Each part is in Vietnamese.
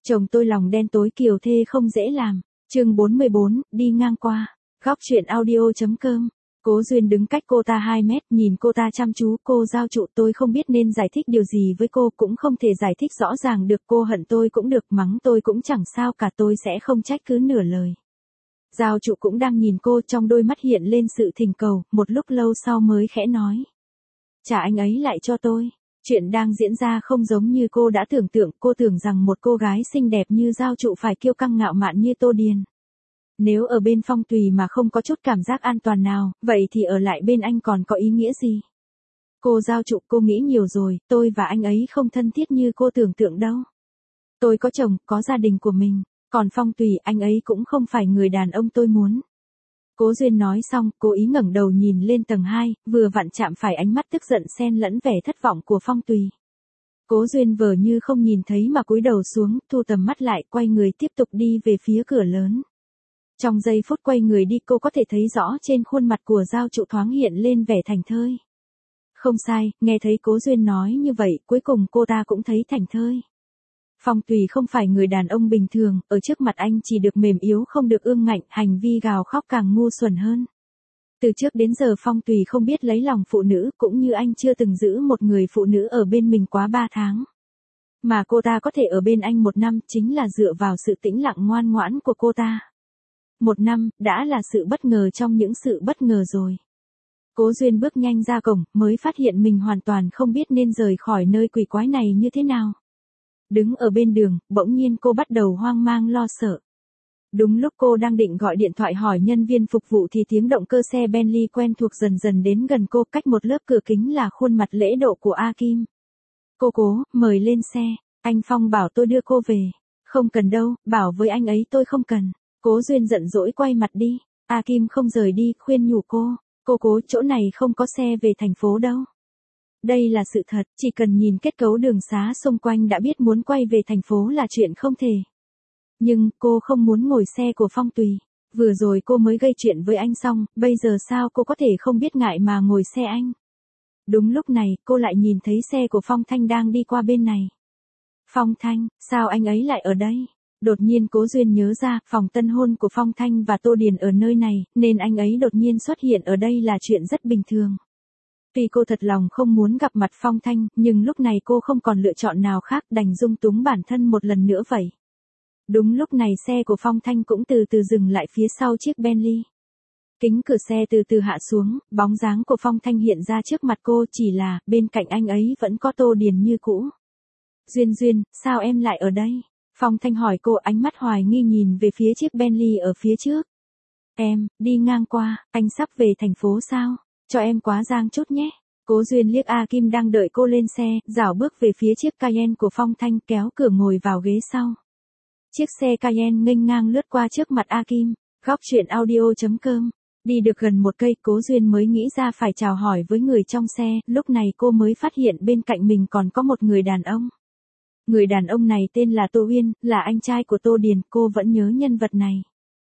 Chồng tôi lòng đen tối kiều thê không dễ làm. Chương 44, đi ngang qua. Góc truyện audio.com. Cố Duyên đứng cách cô ta 2 mét, nhìn cô ta chăm chú. Cô giao trụ, tôi không biết nên giải thích điều gì với cô, cũng không thể giải thích rõ ràng được. Cô hận tôi cũng được, mắng tôi cũng chẳng sao cả, tôi sẽ không trách cứ nửa lời. Giao trụ cũng đang nhìn cô, trong đôi mắt hiện lên sự thỉnh cầu, một lúc lâu sau mới khẽ nói. Trả anh ấy lại cho tôi. Chuyện đang diễn ra không giống như cô đã tưởng tượng, cô tưởng rằng một cô gái xinh đẹp như Giao trụ phải kiêu căng ngạo mạn như Tô Điền. Nếu ở bên Phong Tùy mà không có chút cảm giác an toàn nào, vậy thì ở lại bên anh còn có ý nghĩa gì? Cô Giao trụ, cô nghĩ nhiều rồi, tôi và anh ấy không thân thiết như cô tưởng tượng đâu. Tôi có chồng, có gia đình của mình, còn Phong Tùy, anh ấy cũng không phải người đàn ông tôi muốn. Cố Duyên nói xong, cố ý ngẩng đầu nhìn lên tầng 2, vừa vặn chạm phải ánh mắt tức giận xen lẫn vẻ thất vọng của Phong Tùy. Cố Duyên vờ như không nhìn thấy mà cúi đầu xuống, thu tầm mắt lại, quay người tiếp tục đi về phía cửa lớn. Trong giây phút quay người đi, cô có thể thấy rõ trên khuôn mặt của Giao trụ thoáng hiện lên vẻ thảnh thơi. Không sai, nghe thấy Cố Duyên nói như vậy, cuối cùng cô ta cũng thấy thảnh thơi. Phong Tùy không phải người đàn ông bình thường, ở trước mặt anh chỉ được mềm yếu không được ương ngạnh, hành vi gào khóc càng ngu xuẩn hơn. Từ trước đến giờ Phong Tùy không biết lấy lòng phụ nữ, cũng như anh chưa từng giữ một người phụ nữ ở bên mình quá 3 tháng. Mà cô ta có thể ở bên anh 1 năm chính là dựa vào sự tĩnh lặng ngoan ngoãn của cô ta. 1 năm, đã là sự bất ngờ trong những sự bất ngờ rồi. Cố Duyên bước nhanh ra cổng, mới phát hiện mình hoàn toàn không biết nên rời khỏi nơi quỷ quái này như thế nào. Đứng ở bên đường, bỗng nhiên cô bắt đầu hoang mang lo sợ. Đúng lúc cô đang định gọi điện thoại hỏi nhân viên phục vụ thì tiếng động cơ xe Bentley quen thuộc dần dần đến gần cô, cách một lớp cửa kính là khuôn mặt lễ độ của A Kim. Cô Cố, mời lên xe, anh Phong bảo tôi đưa cô về. Không cần đâu, bảo với anh ấy tôi không cần. Cố Duyên giận dỗi quay mặt đi. A Kim không rời đi, khuyên nhủ cô. Cô Cố, chỗ này không có xe về thành phố đâu. Đây là sự thật, chỉ cần nhìn kết cấu đường xá xung quanh đã biết muốn quay về thành phố là chuyện không thể. Nhưng, cô không muốn ngồi xe của Phong Tùy. Vừa rồi cô mới gây chuyện với anh xong, bây giờ sao cô có thể không biết ngại mà ngồi xe anh? Đúng lúc này, cô lại nhìn thấy xe của Phong Thanh đang đi qua bên này. Phong Thanh, sao anh ấy lại ở đây? Đột nhiên Cố Duyên nhớ ra, phòng tân hôn của Phong Thanh và Tô Điền ở nơi này, nên anh ấy đột nhiên xuất hiện ở đây là chuyện rất bình thường. Tuy cô thật lòng không muốn gặp mặt Phong Thanh, nhưng lúc này cô không còn lựa chọn nào khác, đành dung túng bản thân một lần nữa vậy. Đúng lúc này xe của Phong Thanh cũng từ từ dừng lại phía sau chiếc Bentley. Kính cửa xe từ từ hạ xuống, bóng dáng của Phong Thanh hiện ra trước mặt cô, chỉ là, bên cạnh anh ấy vẫn có Tô Điền như cũ. Duyên Duyên, sao em lại ở đây? Phong Thanh hỏi cô, ánh mắt hoài nghi nhìn về phía chiếc Bentley ở phía trước. Em, đi ngang qua, anh sắp về thành phố sao? Cho em quá giang chút nhé. Cố Duyên liếc A Kim đang đợi cô lên xe, rảo bước về phía chiếc Cayenne của Phong Thanh, kéo cửa ngồi vào ghế sau. Chiếc xe Cayenne nghênh ngang lướt qua trước mặt A Kim. Góc truyện audio.com. Đi được gần 1 cây, Cố Duyên mới nghĩ ra phải chào hỏi với người trong xe, lúc này cô mới phát hiện bên cạnh mình còn có một người đàn ông. Người đàn ông này tên là Tô Uyên, là anh trai của Tô Điền, cô vẫn nhớ nhân vật này.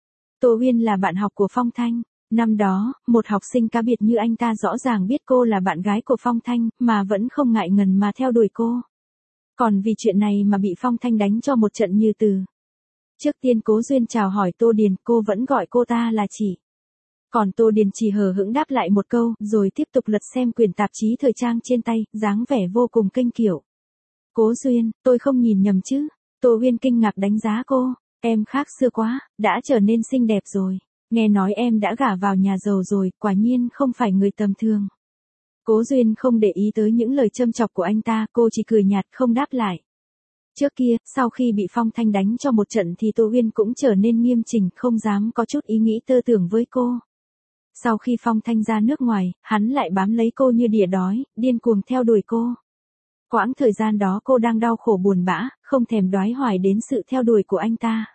Tô Uyên là bạn học của Phong Thanh. Năm đó, một học sinh cá biệt như anh ta rõ ràng biết cô là bạn gái của Phong Thanh, mà vẫn không ngại ngần mà theo đuổi cô. Còn vì chuyện này mà bị Phong Thanh đánh cho một trận như từ. Trước tiên Cố Duyên chào hỏi Tô Điền, cô vẫn gọi cô ta là chị. Còn Tô Điền chỉ hờ hững đáp lại một câu, rồi tiếp tục lật xem quyển tạp chí thời trang trên tay, dáng vẻ vô cùng kênh kiệu. Cố Duyên, tôi không nhìn nhầm chứ? Tô Uyên kinh ngạc đánh giá cô. Em khác xưa quá, đã trở nên xinh đẹp rồi. Nghe nói em đã gả vào nhà giàu rồi, quả nhiên không phải người tầm thường. Cố Duyên không để ý tới những lời châm chọc của anh ta, cô chỉ cười nhạt không đáp lại. Trước kia, sau khi bị Phong Thanh đánh cho một trận thì Tô Uyên cũng trở nên nghiêm chỉnh, không dám có chút ý nghĩ tơ tưởng với cô. Sau khi Phong Thanh ra nước ngoài, hắn lại bám lấy cô như đỉa đói, điên cuồng theo đuổi cô. Quãng thời gian đó cô đang đau khổ buồn bã, không thèm đoái hoài đến sự theo đuổi của anh ta.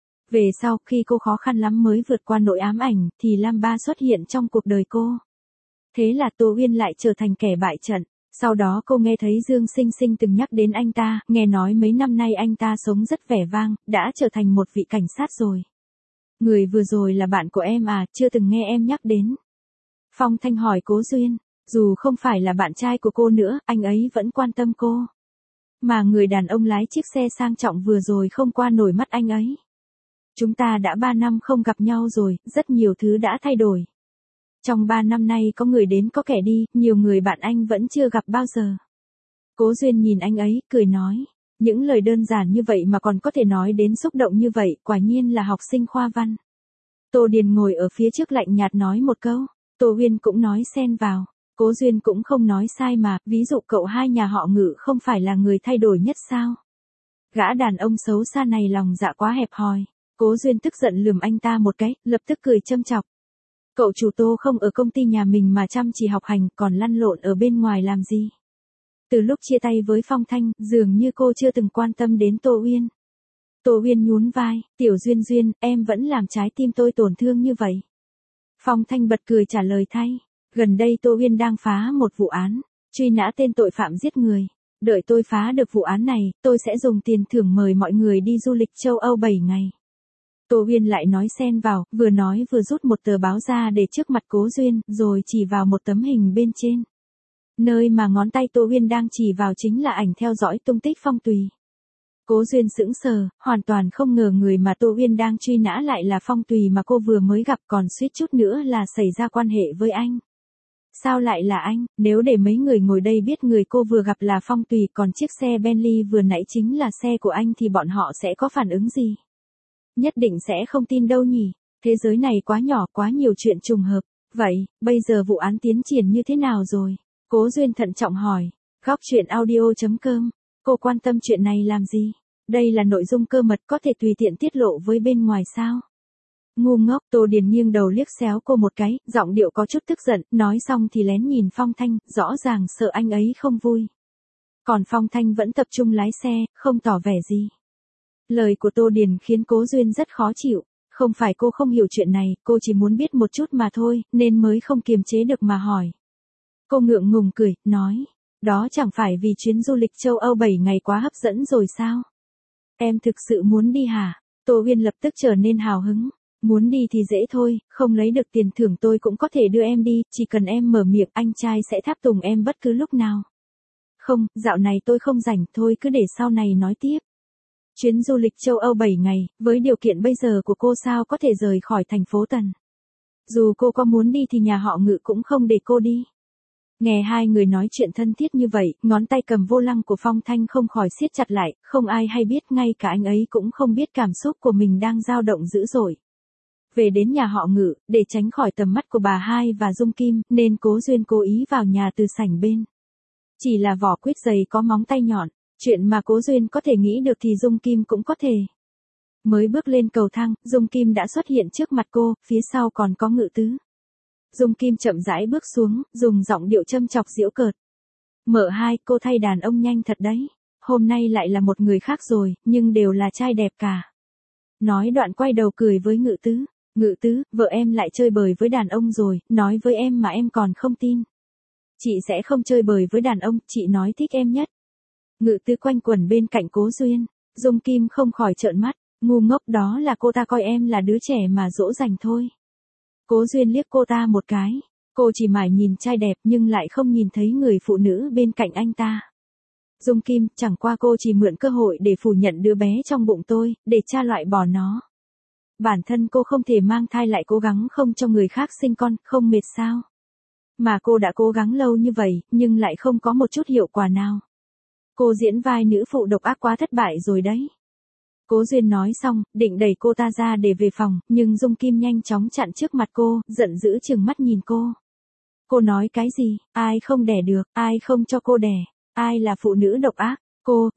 Về sau, khi cô khó khăn lắm mới vượt qua nỗi ám ảnh, thì Lam Ba xuất hiện trong cuộc đời cô. Thế là Tô Uyên lại trở thành kẻ bại trận. Sau đó cô nghe thấy Dương Sinh Sinh từng nhắc đến anh ta, nghe nói mấy năm nay anh ta sống rất vẻ vang, đã trở thành một vị cảnh sát rồi. Người vừa rồi là bạn của em à, chưa từng nghe em nhắc đến. Phong Thanh hỏi Cố Duyên, dù không phải là bạn trai của cô nữa, anh ấy vẫn quan tâm cô. Mà người đàn ông lái chiếc xe sang trọng vừa rồi không qua nổi mắt anh ấy. Chúng ta đã 3 năm không gặp nhau rồi, rất nhiều thứ đã thay đổi. Trong 3 năm nay có người đến có kẻ đi, nhiều người bạn anh vẫn chưa gặp bao giờ. Cố Duyên nhìn anh ấy, cười nói. Những lời đơn giản như vậy mà còn có thể nói đến xúc động như vậy, quả nhiên là học sinh khoa văn. Tô Điền ngồi ở phía trước lạnh nhạt nói một câu. Tô Uyên cũng nói xen vào. Cố Duyên cũng không nói sai mà, ví dụ cậu hai nhà họ Ngự không phải là người thay đổi nhất sao? Gã đàn ông xấu xa này lòng dạ quá hẹp hòi. Cố Duyên tức giận lườm anh ta một cái, lập tức cười châm chọc. Cậu chủ Tô không ở công ty nhà mình mà chăm chỉ học hành, còn lăn lộn ở bên ngoài làm gì? Từ lúc chia tay với Phong Thanh, dường như cô chưa từng quan tâm đến Tô Uyên. Tô Uyên nhún vai, Tiểu Duyên Duyên, em vẫn làm trái tim tôi tổn thương như vậy. Phong Thanh bật cười trả lời thay. Gần đây Tô Uyên đang phá một vụ án, truy nã tên tội phạm giết người. Đợi tôi phá được vụ án này, tôi sẽ dùng tiền thưởng mời mọi người đi du lịch châu Âu 7 ngày. Tô Uyên lại nói xen vào, vừa nói vừa rút một tờ báo ra để trước mặt Cố Duyên, rồi chỉ vào một tấm hình bên trên. Nơi mà ngón tay Tô Uyên đang chỉ vào chính là ảnh theo dõi tung tích Phong Tùy. Cố Duyên sững sờ, hoàn toàn không ngờ người mà Tô Uyên đang truy nã lại là Phong Tùy mà cô vừa mới gặp, còn suýt chút nữa là xảy ra quan hệ với anh. Sao lại là anh, nếu để mấy người ngồi đây biết người cô vừa gặp là Phong Tùy, còn chiếc xe Bentley vừa nãy chính là xe của anh thì bọn họ sẽ có phản ứng gì? Nhất định sẽ không tin đâu nhỉ, thế giới này quá nhỏ, quá nhiều chuyện trùng hợp. Vậy, bây giờ vụ án tiến triển như thế nào rồi? Cố Duyên thận trọng hỏi. Góc chuyện audio.com, cô quan tâm chuyện này làm gì? Đây là nội dung cơ mật có thể tùy tiện tiết lộ với bên ngoài sao? Ngu ngốc. Tô Điền nghiêng đầu liếc xéo cô một cái, giọng điệu có chút tức giận, nói xong thì lén nhìn Phong Thanh, rõ ràng sợ anh ấy không vui. Còn Phong Thanh vẫn tập trung lái xe, không tỏ vẻ gì. Lời của Tô Điền khiến Cố Duyên rất khó chịu. Không phải cô không hiểu chuyện này, cô chỉ muốn biết một chút mà thôi, nên mới không kiềm chế được mà hỏi. Cô ngượng ngùng cười, nói, đó chẳng phải vì chuyến du lịch châu Âu 7 ngày quá hấp dẫn rồi sao? Em thực sự muốn đi hả? Tô Uyên lập tức trở nên hào hứng. Muốn đi thì dễ thôi, không lấy được tiền thưởng tôi cũng có thể đưa em đi, chỉ cần em mở miệng anh trai sẽ tháp tùng em bất cứ lúc nào. Không, dạo này tôi không rảnh, thôi cứ để sau này nói tiếp. Chuyến du lịch châu Âu 7 ngày, với điều kiện bây giờ của cô sao có thể rời khỏi thành phố Tần. Dù cô có muốn đi thì nhà họ Ngự cũng không để cô đi. Nghe hai người nói chuyện thân thiết như vậy, ngón tay cầm vô lăng của Phong Thanh không khỏi siết chặt lại, không ai hay biết, ngay cả anh ấy cũng không biết cảm xúc của mình đang dao động dữ dội. Về đến nhà họ Ngự, để tránh khỏi tầm mắt của bà hai và Dung Kim, nên Cố Duyên cố ý vào nhà từ sảnh bên. Chỉ là vỏ quýt dày có móng tay nhọn, chuyện mà Cố Duyên có thể nghĩ được thì Dung Kim cũng có thể. Mới bước lên cầu thang, Dung Kim đã xuất hiện trước mặt cô, phía sau còn có Ngự Tứ. Dung Kim chậm rãi bước xuống, dùng giọng điệu châm chọc giễu cợt. Mợ hai, cô thay đàn ông nhanh thật đấy. Hôm nay lại là một người khác rồi, nhưng đều là trai đẹp cả. Nói đoạn quay đầu cười với Ngự Tứ. Ngự Tứ, vợ em lại chơi bời với đàn ông rồi, nói với em mà em còn không tin. Chị sẽ không chơi bời với đàn ông, chị nói thích em nhất. Ngự Tứ quanh quẩn bên cạnh Cố Duyên. Dung Kim không khỏi trợn mắt. Ngu ngốc, đó là cô ta coi em là đứa trẻ mà dỗ dành thôi. Cố Duyên liếc cô ta một cái. Cô chỉ mải nhìn trai đẹp nhưng lại không nhìn thấy người phụ nữ bên cạnh anh ta. Dung Kim, chẳng qua cô chỉ mượn cơ hội để phủ nhận đứa bé trong bụng tôi, để cha loại bỏ nó. Bản thân cô không thể mang thai lại cố gắng không cho người khác sinh con, không mệt sao? Mà cô đã cố gắng lâu như vậy, nhưng lại không có một chút hiệu quả nào. Cô diễn vai nữ phụ độc ác quá thất bại rồi đấy. Cố Duyên nói xong, định đẩy cô ta ra để về phòng, nhưng Dung Kim nhanh chóng chặn trước mặt cô, giận dữ trừng mắt nhìn cô. Cô nói cái gì, ai không đẻ được, ai không cho cô đẻ, ai là phụ nữ độc ác, cô,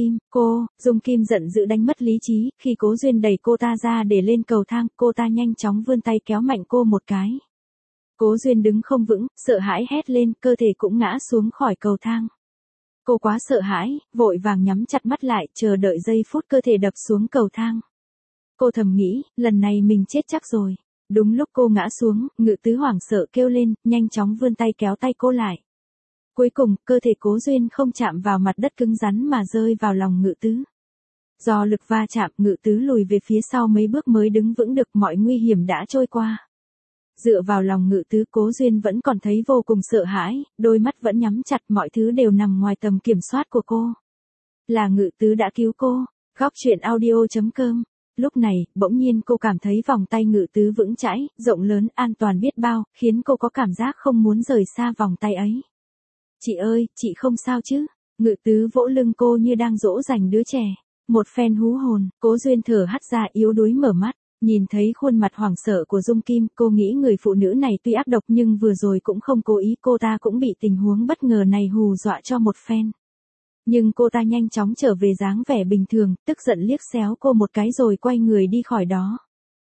Dung Kim giận dữ đánh mất lý trí, khi Cố Duyên đẩy cô ta ra để lên cầu thang, cô ta nhanh chóng vươn tay kéo mạnh cô một cái. Cố Duyên đứng không vững, sợ hãi hét lên, cơ thể cũng ngã xuống khỏi cầu thang. Cô quá sợ hãi, vội vàng nhắm chặt mắt lại, chờ đợi giây phút cơ thể đập xuống cầu thang. Cô thầm nghĩ, lần này mình chết chắc rồi. Đúng lúc cô ngã xuống, Ngự Tứ hoảng sợ kêu lên, nhanh chóng vươn tay kéo tay cô lại. Cuối cùng, cơ thể Cố Duyên không chạm vào mặt đất cứng rắn mà rơi vào lòng Ngự Tứ. Do lực va chạm, Ngự Tứ lùi về phía sau mấy bước mới đứng vững được, mọi nguy hiểm đã trôi qua. Dựa vào lòng Ngự Tứ, Cố Duyên vẫn còn thấy vô cùng sợ hãi, đôi mắt vẫn nhắm chặt, mọi thứ đều nằm ngoài tầm kiểm soát của cô. Là Ngự Tứ đã cứu cô. Góc chuyện audio.com. Lúc này, bỗng nhiên cô cảm thấy vòng tay Ngự Tứ vững chãi, rộng lớn, an toàn biết bao, khiến cô có cảm giác không muốn rời xa vòng tay ấy. Chị ơi, chị không sao chứ? Ngự Tứ vỗ lưng cô như đang dỗ dành đứa trẻ. Một phen hú hồn, Cố Duyên thở hắt ra yếu đuối mở mắt. Nhìn thấy khuôn mặt hoảng sợ của Dung Kim, cô nghĩ người phụ nữ này tuy ác độc nhưng vừa rồi cũng không cố ý, cô ta cũng bị tình huống bất ngờ này hù dọa cho một phen. Nhưng cô ta nhanh chóng trở về dáng vẻ bình thường, tức giận liếc xéo cô một cái rồi quay người đi khỏi đó.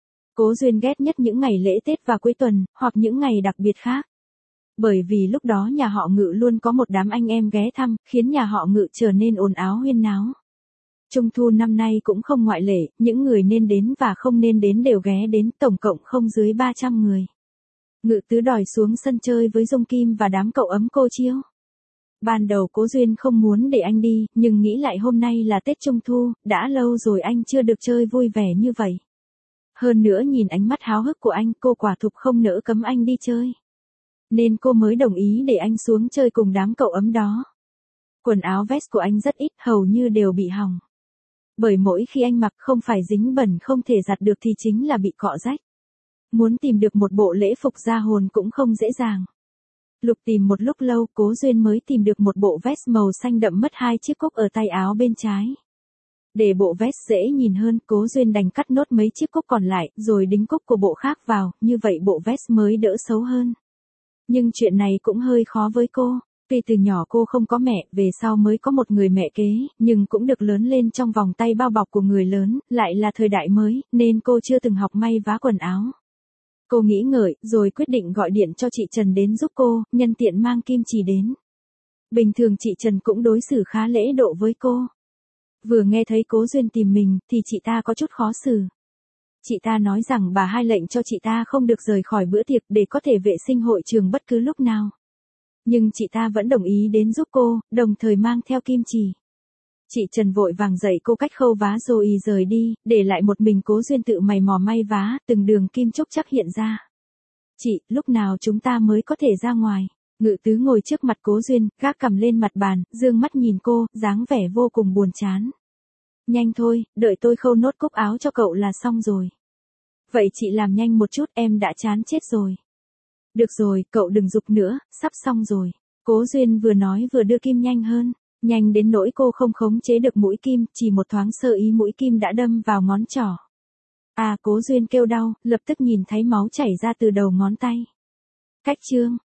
Cố Duyên ghét nhất những ngày lễ Tết và cuối tuần, hoặc những ngày đặc biệt khác. Bởi vì lúc đó nhà họ Ngự luôn có một đám anh em ghé thăm, khiến nhà họ Ngự trở nên ồn ào huyên náo. Trung thu năm nay cũng không ngoại lệ, những người nên đến và không nên đến đều ghé đến, tổng cộng không dưới 300 người. Ngự Tứ đòi xuống sân chơi với Dung Kim và đám cậu ấm cô Chiêu. Ban đầu Cố Duyên không muốn để anh đi, nhưng nghĩ lại hôm nay là Tết Trung thu, đã lâu rồi anh chưa được chơi vui vẻ như vậy. Hơn nữa nhìn ánh mắt háo hức của anh, cô quả thực không nỡ cấm anh đi chơi. Nên cô mới đồng ý để anh xuống chơi cùng đám cậu ấm đó. Quần áo vest của anh rất ít, hầu như đều bị hỏng. Bởi mỗi khi anh mặc không phải dính bẩn không thể giặt được thì chính là bị cọ rách. Muốn tìm được một bộ lễ phục ra hồn cũng không dễ dàng. Lục tìm một lúc lâu, Cố Duyên mới tìm được một bộ vest màu xanh đậm mất 2 chiếc cúc ở tay áo bên trái. Để bộ vest dễ nhìn hơn, Cố Duyên đành cắt nốt mấy chiếc cúc còn lại, rồi đính cúc của bộ khác vào, như vậy bộ vest mới đỡ xấu hơn. Nhưng chuyện này cũng hơi khó với cô. Tuy từ nhỏ cô không có mẹ, về sau mới có một người mẹ kế, nhưng cũng được lớn lên trong vòng tay bao bọc của người lớn, lại là thời đại mới, nên cô chưa từng học may vá quần áo. Cô nghĩ ngợi, rồi quyết định gọi điện cho chị Trần đến giúp cô, nhân tiện mang kim chỉ đến. Bình thường chị Trần cũng đối xử khá lễ độ với cô. Vừa nghe thấy Cố Duyên tìm mình, thì chị ta có chút khó xử. Chị ta nói rằng bà hai lệnh cho chị ta không được rời khỏi bữa tiệc để có thể vệ sinh hội trường bất cứ lúc nào. Nhưng chị ta vẫn đồng ý đến giúp cô, đồng thời mang theo kim chỉ. Chị Trần vội vàng dạy cô cách khâu vá rồi rời đi, để lại một mình Cố Duyên tự mày mò may vá, từng đường kim chúc chắc hiện ra. Chị, lúc nào chúng ta mới có thể ra ngoài? Ngự Tứ ngồi trước mặt Cố Duyên, gác cằm lên mặt bàn, dương mắt nhìn cô, dáng vẻ vô cùng buồn chán. Nhanh thôi, đợi tôi khâu nốt cúc áo cho cậu là xong rồi. Vậy chị làm nhanh một chút, em đã chán chết rồi. Được rồi, cậu đừng giục nữa, sắp xong rồi. Cố Duyên vừa nói vừa đưa kim nhanh hơn. Nhanh đến nỗi cô không khống chế được mũi kim, chỉ một thoáng sơ ý mũi kim đã đâm vào ngón trỏ. À, Cố Duyên kêu đau, lập tức nhìn thấy máu chảy ra từ đầu ngón tay. Cách chương.